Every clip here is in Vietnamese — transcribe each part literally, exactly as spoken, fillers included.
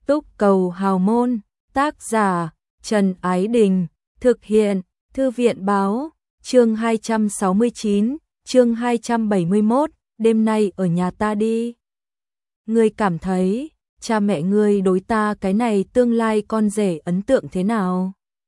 Túc Cầu Hào Môn, tác giả Trần Ái Đình, thực hiện Thư viện Báo, chương hai trăm sáu mươi chín, chương hai trăm bảy mươi mốt, đêm nay ở nhà ta đi. Ngươi cảm thấy, cha mẹ ngươi đối ta cái này tương lai con rể ấn tượng thế nào?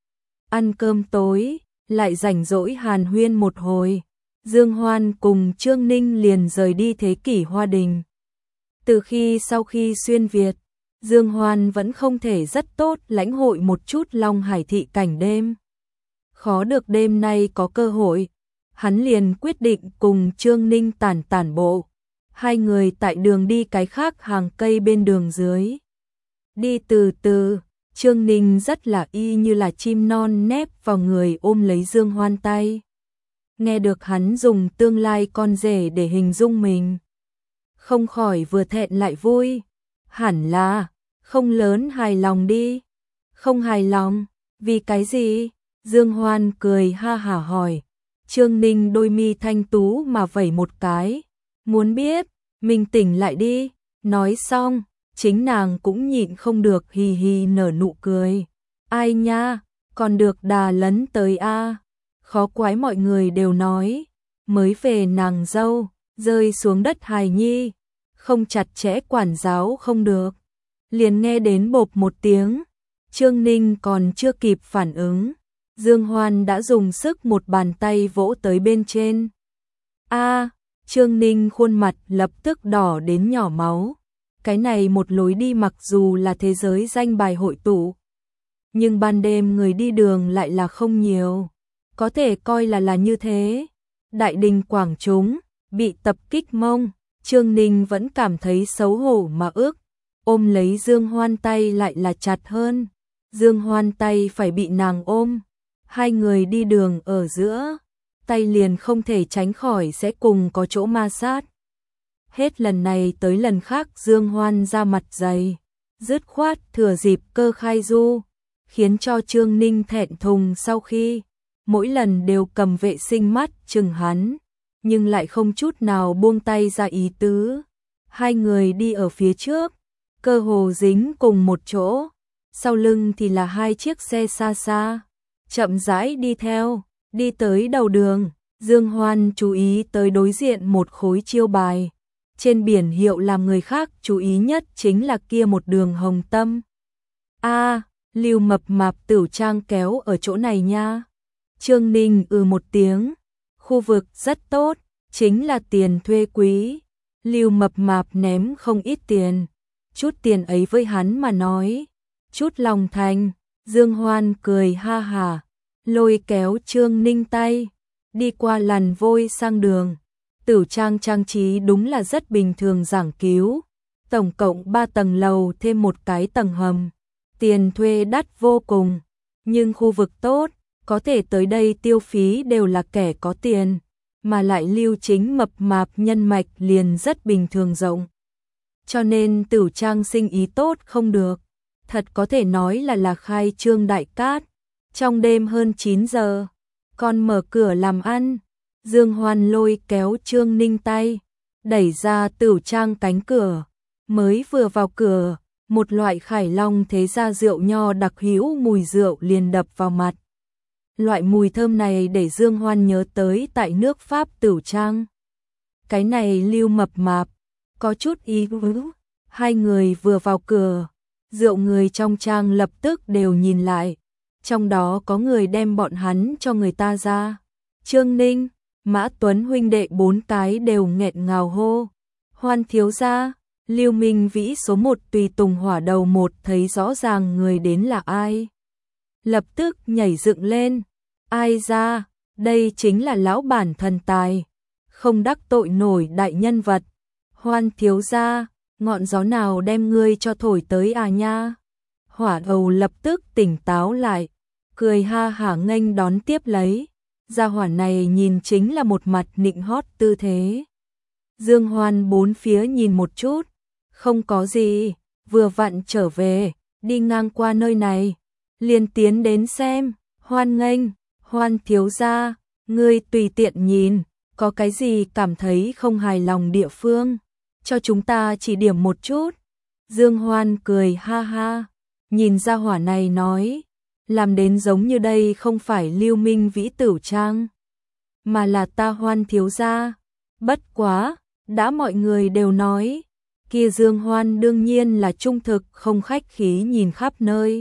Ăn cơm tối, lại rảnh rỗi hàn huyên một hồi, Dương Hoan cùng Trương Ninh liền rời đi Thế Kỷ Hoa Đình. Từ khi sau khi xuyên Việt, Dương Hoan vẫn không thể rất tốt lãnh hội một chút Long Hải thị cảnh đêm. Khó được đêm nay có cơ hội, hắn liền quyết định cùng Trương Ninh tản tản bộ. Hai người tại đường đi cái khác hàng cây bên đường dưới. Đi từ từ, Trương Ninh rất là y như là chim non nép vào người ôm lấy Dương Hoan tay. Nghe được hắn dùng tương lai con rể để hình dung mình, không khỏi vừa thẹn lại vui. Hẳn là, không lớn hài lòng đi. Không hài lòng, vì cái gì? Dương Hoan cười ha hả hỏi. Trương Ninh đôi mi thanh tú mà vẩy một cái. Muốn biết, mình tỉnh lại đi. Nói xong, chính nàng cũng nhịn không được hì hì nở nụ cười. Ai nha, còn được đà lấn tới a. Khó quái mọi người đều nói, mới về nàng dâu, rơi xuống đất hài nhi, không chặt chẽ quản giáo không được. Liền nghe đến bộp một tiếng, Trương Ninh còn chưa kịp phản ứng, Dương Hoan đã dùng sức một bàn tay vỗ tới bên trên. A, Trương Ninh khuôn mặt lập tức đỏ đến nhỏ máu. Cái này một lối đi mặc dù là thế giới danh bài hội tụ, nhưng ban đêm người đi đường lại là không nhiều. Có thể coi là là như thế. Đại đình quảng chúng, bị tập kích mông, Trương Ninh vẫn cảm thấy xấu hổ mà ước. Ôm lấy Dương Hoan tay lại là chặt hơn. Dương Hoan tay phải bị nàng ôm. Hai người đi đường ở giữa, tay liền không thể tránh khỏi sẽ cùng có chỗ ma sát. Hết lần này tới lần khác Dương Hoan ra mặt dày, dứt khoát thừa dịp cơ khai du, khiến cho Trương Ninh thẹn thùng. Sau khi mỗi lần đều cầm vệ sinh mắt chừng hắn, nhưng lại không chút nào buông tay ra ý tứ. Hai người đi ở phía trước, cơ hồ dính cùng một chỗ, sau lưng thì là hai chiếc xe xa xa, chậm rãi đi theo. Đi tới đầu đường, Dương Hoan chú ý tới đối diện một khối chiêu bài. Trên biển hiệu làm người khác chú ý nhất chính là kia một đường hồng tâm. A, Lưu Mập Mạp Tửu Trang kéo ở chỗ này nha. Trương Ninh ừ một tiếng. Khu vực rất tốt, chính là tiền thuê quý. Lưu Mập Mạp ném không ít tiền. Chút tiền ấy với hắn mà nói, chút lòng thành. Dương Hoan cười ha hả, lôi kéo Trương Ninh tay, đi qua làn vôi sang đường. Tửu Trang trang trí đúng là rất bình thường giảng cứu. Tổng cộng ba tầng lầu thêm một cái tầng hầm. Tiền thuê đắt vô cùng, nhưng khu vực tốt, có thể tới đây tiêu phí đều là kẻ có tiền, mà lại Lưu Chính mập mạp nhân mạch liền rất bình thường rộng. Cho nên Tửu Trang sinh ý tốt không được, thật có thể nói là là khai trương đại cát. Trong đêm hơn chín giờ, còn mở cửa làm ăn. Dương Hoan lôi kéo Trương Ninh tay, đẩy ra Tửu Trang cánh cửa. Mới vừa vào cửa, một loại Khải Long thế gia rượu nho đặc hữu mùi rượu liền đập vào mặt. Loại mùi thơm này để Dương Hoan nhớ tới tại nước Pháp Tửu Trang. Cái này Lưu Mập Mạp, có chút ý vứ. Hai người vừa vào cửa, rượu người trong trang lập tức đều nhìn lại. Trong đó có người đem bọn hắn cho người ta ra. Trương Ninh, Mã Tuấn huynh đệ bốn cái đều nghẹn ngào hô. Hoan thiếu gia. Lưu Minh Vĩ số một tùy tùng hỏa đầu một thấy rõ ràng người đến là ai. Lập tức nhảy dựng lên. Ai ra, đây chính là lão bản thần tài. Không đắc tội nổi đại nhân vật. Hoan thiếu gia, ngọn gió nào đem ngươi cho thổi tới à nha. Hỏa đầu lập tức tỉnh táo lại, cười ha hả nghênh đón tiếp lấy. Gia hỏa này nhìn chính là một mặt nịnh hót tư thế. Dương Hoan bốn phía nhìn một chút, không có gì, vừa vặn trở về, đi ngang qua nơi này, liền tiến đến xem. Hoan nghênh, Hoan thiếu gia, ngươi tùy tiện nhìn, có cái gì cảm thấy không hài lòng địa phương, cho chúng ta chỉ điểm một chút. Dương Hoan cười ha ha, nhìn ra hỏa này nói, làm đến giống như đây không phải Lưu Minh Vĩ Tửu Trang, mà là ta Hoan thiếu gia. Bất quá, đã mọi người đều nói, kia Dương Hoan đương nhiên là trung thực không khách khí nhìn khắp nơi.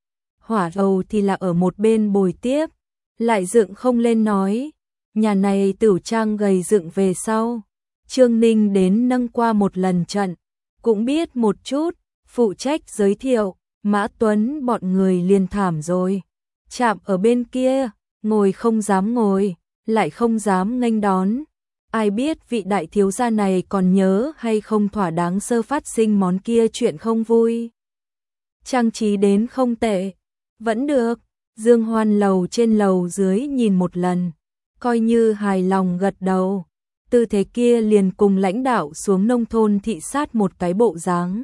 Hỏa đầu thì là ở một bên bồi tiếp, lại dựng không lên nói, nhà này Tửu Trang gầy dựng về sau. Trương Ninh đến nâng qua một lần trận, cũng biết một chút, phụ trách giới thiệu, Mã Tuấn bọn người liền thảm rồi. Chạm ở bên kia, ngồi không dám ngồi, lại không dám nghênh đón. Ai biết vị đại thiếu gia này còn nhớ hay không thỏa đáng sơ phát sinh món kia chuyện không vui. Trang trí đến không tệ, vẫn được. Dương Hoan lầu trên lầu dưới nhìn một lần, coi như hài lòng gật đầu. Tư thế kia liền cùng lãnh đạo xuống nông thôn thị sát một cái bộ dáng.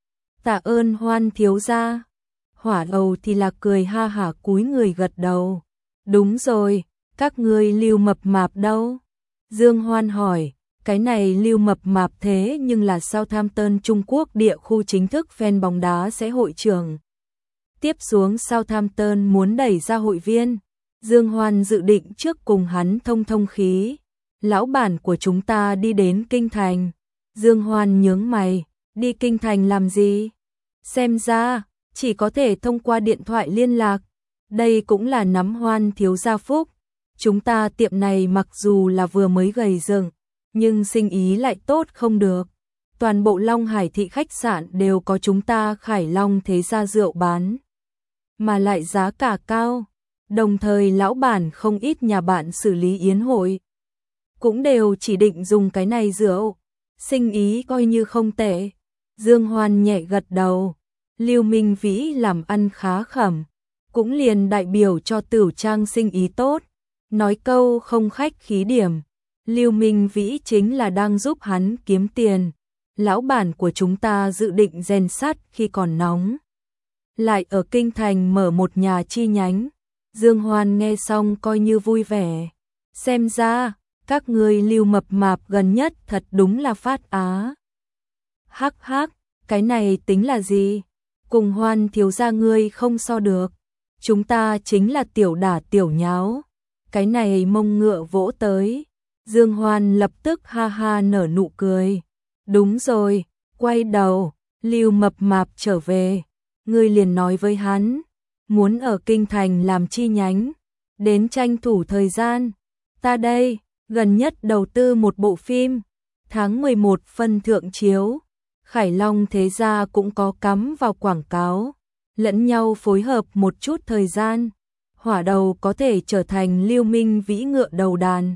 Tạ ơn Hoan thiếu gia. Hỏa đầu thì là cười ha hả cúi người gật đầu. Đúng rồi, các ngươi Lưu Mập Mạp đâu? Dương Hoan hỏi, cái này Lưu Mập Mạp thế nhưng là Southampton Trung Quốc địa khu chính thức fan bóng đá sẽ hội trưởng. Tiếp xuống Southampton muốn đẩy ra hội viên, Dương Hoan dự định trước cùng hắn thông thông khí. Lão bản của chúng ta đi đến Kinh Thành. Dương Hoan nhướng mày, đi Kinh Thành làm gì? Xem ra, chỉ có thể thông qua điện thoại liên lạc. Đây cũng là nắm Hoan thiếu gia phúc. Chúng ta tiệm này mặc dù là vừa mới gầy dựng, nhưng sinh ý lại tốt không được. Toàn bộ Long Hải thị khách sạn đều có chúng ta Khải Long thế gia rượu bán, mà lại giá cả cao. Đồng thời lão bản không ít nhà bạn xử lý yến hội, cũng đều chỉ định dùng cái này rượu. Sinh ý coi như không tệ. Dương Hoan nhẹ gật đầu. Lưu Minh Vĩ làm ăn khá khẩm, cũng liền đại biểu cho Tửu Trang sinh ý tốt. Nói câu không khách khí điểm, Lưu Minh Vĩ chính là đang giúp hắn kiếm tiền. Lão bản của chúng ta dự định rèn sắt khi còn nóng, lại ở Kinh Thành mở một nhà chi nhánh. Dương Hoan nghe xong coi như vui vẻ. Xem ra, các ngươi Lưu Mập Mạp gần nhất thật đúng là phát á. Hắc hắc, cái này tính là gì? Cùng Hoan thiếu gia ngươi không so được. Chúng ta chính là tiểu đả tiểu nháo. Cái này mông ngựa vỗ tới. Dương Hoan lập tức ha ha nở nụ cười. Đúng rồi, quay đầu, Lưu Mập Mạp trở về. Ngươi liền nói với hắn, muốn ở Kinh Thành làm chi nhánh, đến tranh thủ thời gian. Ta đây, gần nhất đầu tư một bộ phim, tháng mười một phân thượng chiếu. Khải Long thế gia cũng có cắm vào quảng cáo, lẫn nhau phối hợp một chút thời gian. Hỏa đầu có thể trở thành Lưu Minh Vĩ ngựa đầu đàn.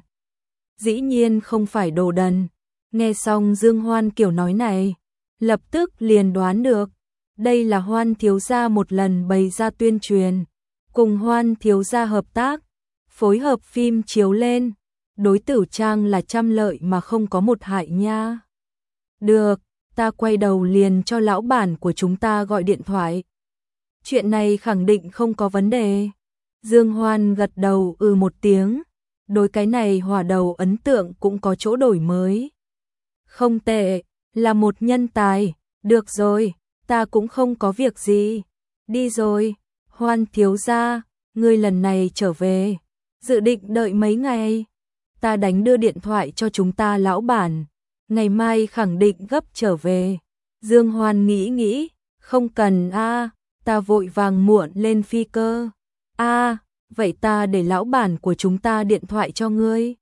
Dĩ nhiên không phải đồ đần. Nghe xong Dương Hoan kiểu nói này, lập tức liền đoán được. Đây là Hoan thiếu gia một lần bày ra tuyên truyền, cùng Hoan thiếu gia hợp tác, phối hợp phim chiếu lên. Đối Tửu Trang là trăm lợi mà không có một hại nha. Được, ta quay đầu liền cho lão bản của chúng ta gọi điện thoại. Chuyện này khẳng định không có vấn đề. Dương Hoan gật đầu ừ một tiếng. Đối cái này hỏa đầu ấn tượng cũng có chỗ đổi mới. Không tệ, là một nhân tài. Được rồi, ta cũng không có việc gì. Đi rồi, Hoan thiếu gia, ngươi lần này trở về, dự định đợi mấy ngày. Ta đánh đưa điện thoại cho chúng ta lão bản, ngày mai khẳng định gấp trở về. Dương Hoan nghĩ nghĩ, không cần a, ta vội vàng muộn lên phi cơ. A, vậy ta để lão bản của chúng ta điện thoại cho ngươi.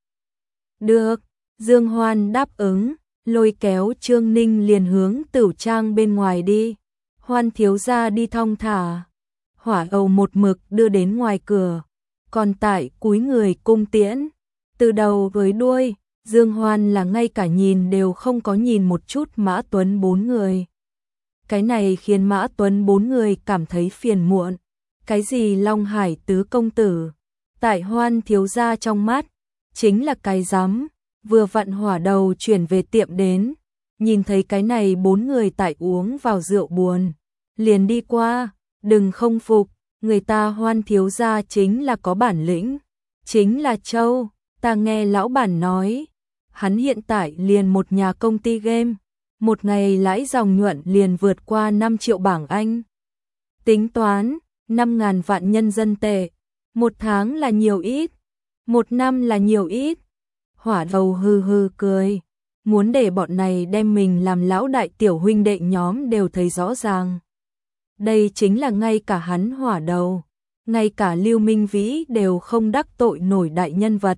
Được, Dương Hoan đáp ứng, lôi kéo Trương Ninh liền hướng Tửu Trang bên ngoài đi. Hoan thiếu gia đi thong thả. Hỏa ầu một mực đưa đến ngoài cửa, còn tại cúi người cung tiễn. Từ đầu với đuôi, Dương Hoan là ngay cả nhìn đều không có nhìn một chút Mã Tuấn bốn người. Cái này khiến Mã Tuấn bốn người cảm thấy phiền muộn. Cái gì Long Hải tứ công tử, tại Hoan thiếu gia trong mắt, chính là cái rắm. Vừa vặn hỏa đầu chuyển về tiệm đến, nhìn thấy cái này bốn người tại uống vào rượu buồn, liền đi qua, đừng không phục, người ta Hoan thiếu gia chính là có bản lĩnh, chính là Châu, ta nghe lão bản nói, hắn hiện tại liền một nhà công ty game, một ngày lãi dòng nhuận liền vượt qua năm triệu bảng Anh. Tính toán, năm ngàn vạn nhân dân tệ, một tháng là nhiều ít, một năm là nhiều ít. Hỏa đầu hừ hừ cười, muốn để bọn này đem mình làm lão đại, tiểu huynh đệ nhóm đều thấy rõ ràng. Đây chính là ngay cả hắn Hỏa đầu, ngay cả Lưu Minh Vĩ đều không đắc tội nổi đại nhân vật.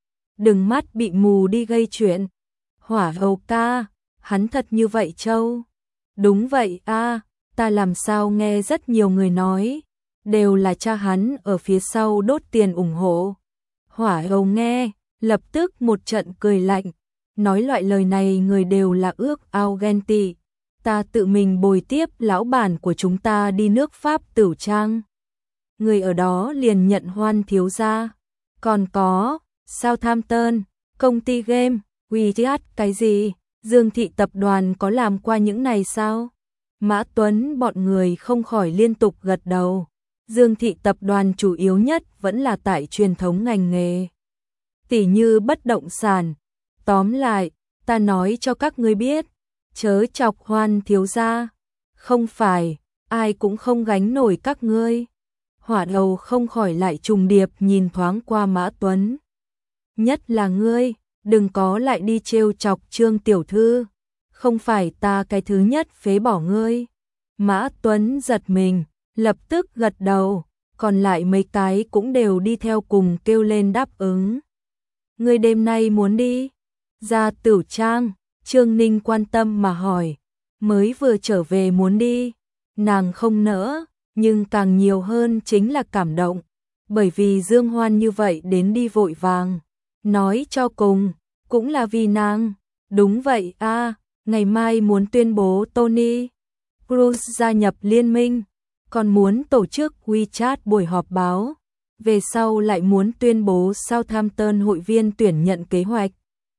Đừng mắt bị mù đi gây chuyện. Hỏa hầu ca, hắn thật như vậy châu? Đúng vậy a, ta làm sao nghe rất nhiều người nói, đều là cha hắn ở phía sau đốt tiền ủng hộ. Hỏa hầu nghe, lập tức một trận cười lạnh, nói loại lời này người đều là ước ao ghen tị. Ta tự mình bồi tiếp lão bản của chúng ta đi nước Pháp Tửu Trang. Người ở đó liền nhận Hoan thiếu gia. Còn có, Southampton, công ty game, Wizard cái gì, Dương Thị tập đoàn có làm qua những này sao? Mã Tuấn bọn người không khỏi liên tục gật đầu. Dương Thị tập đoàn chủ yếu nhất vẫn là tại truyền thống ngành nghề, tỉ như bất động sản. Tóm lại, ta nói cho các ngươi biết, chớ chọc Hoan thiếu gia, không phải ai cũng không gánh nổi các ngươi. Hỏa đầu không khỏi lại trùng điệp nhìn thoáng qua Mã Tuấn. Nhất là ngươi, đừng có lại đi trêu chọc Trương tiểu thư, không phải ta cái thứ nhất phế bỏ ngươi. Mã Tuấn giật mình, lập tức gật đầu, còn lại mấy cái cũng đều đi theo cùng kêu lên đáp ứng. Ngươi đêm nay muốn đi ra Tửu Trang? Trương Ninh quan tâm mà hỏi. Mới vừa trở về muốn đi. Nàng không nỡ, nhưng càng nhiều hơn chính là cảm động, bởi vì Dương Hoan như vậy đến đi vội vàng. Nói cho cùng, cũng là vì nàng. Đúng vậy a, ngày mai muốn tuyên bố Tony Cruz gia nhập liên minh, còn muốn tổ chức WeChat buổi họp báo, về sau lại muốn tuyên bố Southampton hội viên tuyển nhận kế hoạch.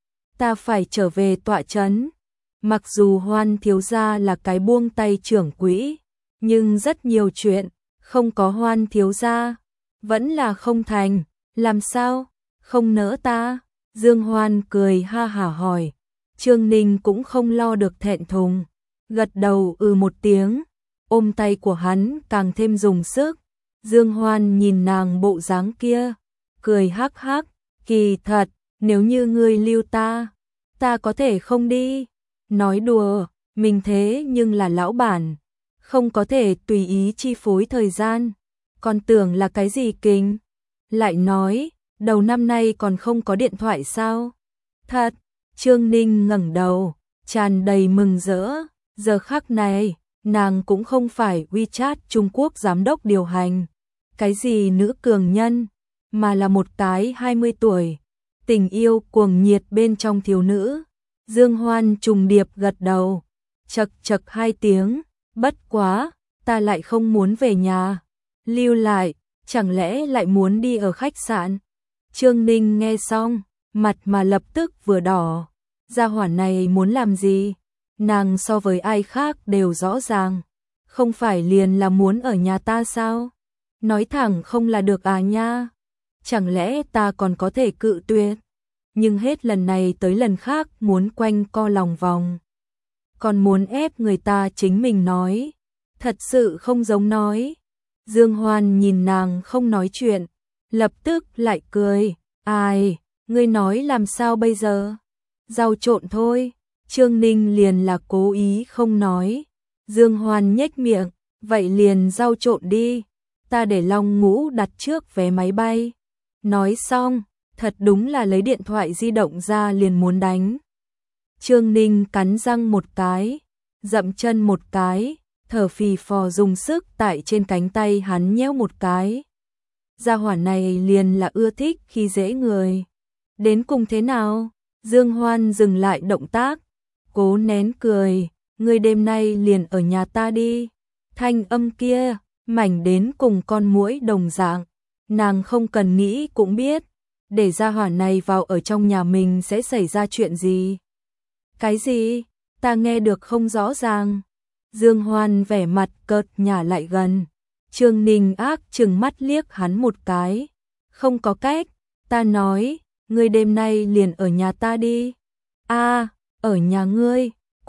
Ta phải trở về tọa trấn. Mặc dù Hoan thiếu gia là cái buông tay trưởng quỹ, nhưng rất nhiều chuyện không có Hoan thiếu gia vẫn là không thành. Làm sao? Không nỡ ta? Dương Hoan cười ha hả hỏi. Trương Ninh cũng không lo được thẹn thùng, gật đầu ừ một tiếng, ôm tay của hắn càng thêm dùng sức. Dương Hoan nhìn nàng bộ dáng kia, cười hắc hắc, kỳ thật, nếu như ngươi lưu ta, ta có thể không đi. Nói đùa, mình thế nhưng là lão bản, không có thể tùy ý chi phối thời gian, còn tưởng là cái gì kinh. Lại nói, đầu năm nay còn không có điện thoại sao? Thật. Trương Ninh ngẩng đầu, tràn đầy mừng rỡ. Giờ khắc này, nàng cũng không phải WeChat Trung Quốc giám đốc điều hành, cái gì nữ cường nhân, mà là một cái hai mươi tuổi, tình yêu cuồng nhiệt bên trong thiếu nữ. Dương Hoan trùng điệp gật đầu, chật chật hai tiếng, bất quá, ta lại không muốn về nhà, lưu lại, chẳng lẽ lại muốn đi ở khách sạn? Trương Ninh nghe xong, mặt mà lập tức vừa đỏ, gia hỏa này muốn làm gì? Nàng so với ai khác đều rõ ràng, không phải liền là muốn ở nhà ta sao? Nói thẳng không là được à nha? Chẳng lẽ ta còn có thể cự tuyệt? Nhưng hết lần này tới lần khác muốn quanh co lòng vòng, còn muốn ép người ta chính mình nói, thật sự không giống nói. Dương Hoan nhìn nàng không nói chuyện, lập tức lại cười, ai, ngươi nói làm sao bây giờ? Rau trộn thôi. Trương Ninh liền là cố ý không nói. Dương Hoan nhếch miệng, vậy liền rau trộn đi, ta để Long Ngũ đặt trước vé máy bay. Nói xong, thật đúng là lấy điện thoại di động ra liền muốn đánh. Trương Ninh cắn răng một cái, dậm chân một cái, thở phì phò dùng sức tại trên cánh tay hắn nhéo một cái. Gia hỏa này liền là ưa thích khi dễ người. Đến cùng thế nào? Dương Hoan dừng lại động tác, cố nén cười, ngươi đêm nay liền ở nhà ta đi. Thanh âm kia, mảnh đến cùng con muỗi đồng dạng, nàng không cần nghĩ cũng biết, để gia hỏa này vào ở trong nhà mình sẽ xảy ra chuyện gì. Cái gì? Ta nghe được không rõ ràng. Dương Hoan vẻ mặt cợt nhả lại gần. Trương Ninh ác trừng mắt liếc hắn một cái. Không có cách, ta nói, ngươi đêm nay liền ở nhà ta đi. A, ở nhà ngươi,